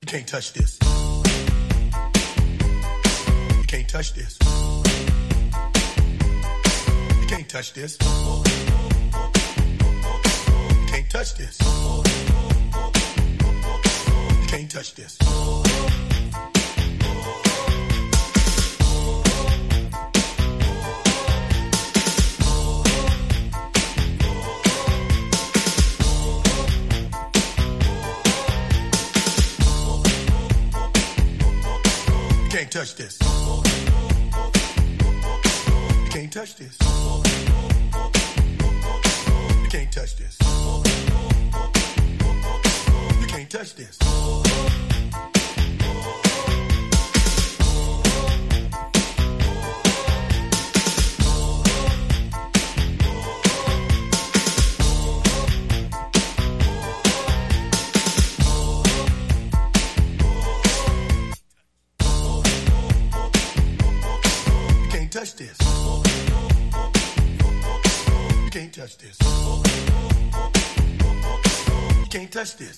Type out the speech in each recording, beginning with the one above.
You can't touch this. You can't touch this. You can't touch this. You can't touch this. You can't touch this. You can't touch this. You can't touch this. You can't touch this. You can't touch this. Touch this. You can't touch this. You can't touch this.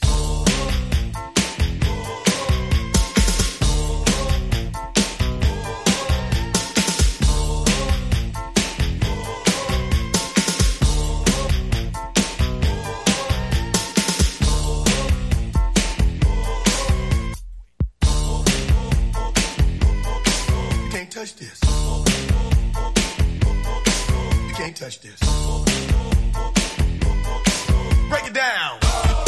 You can't touch this. You can't touch this. Break it down.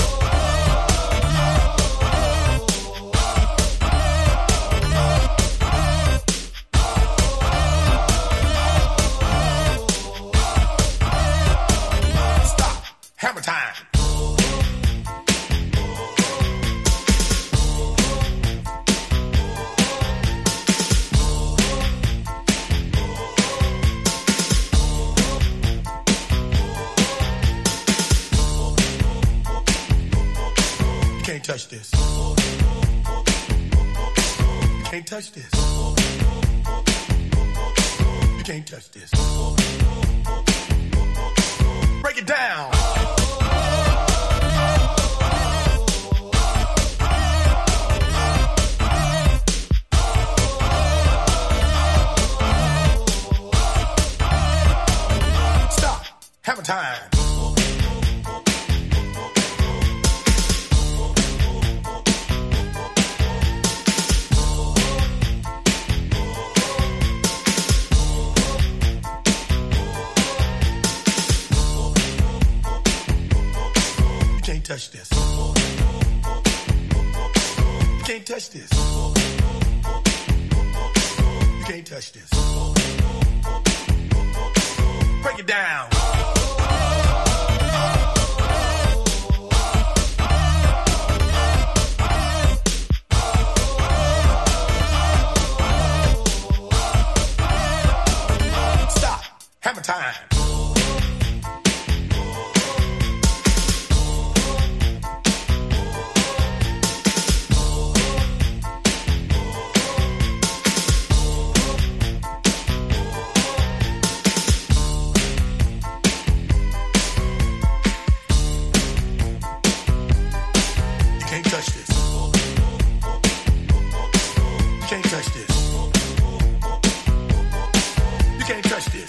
Stop. Hammer time. You can't touch this. You can't touch this. You can't touch this. Break it down. Stop. Hammer time. You can't touch this. You can't touch this. You can't touch this. Break it down. Stop. Hammer time. You can't touch this. You can't touch this. You can't touch this.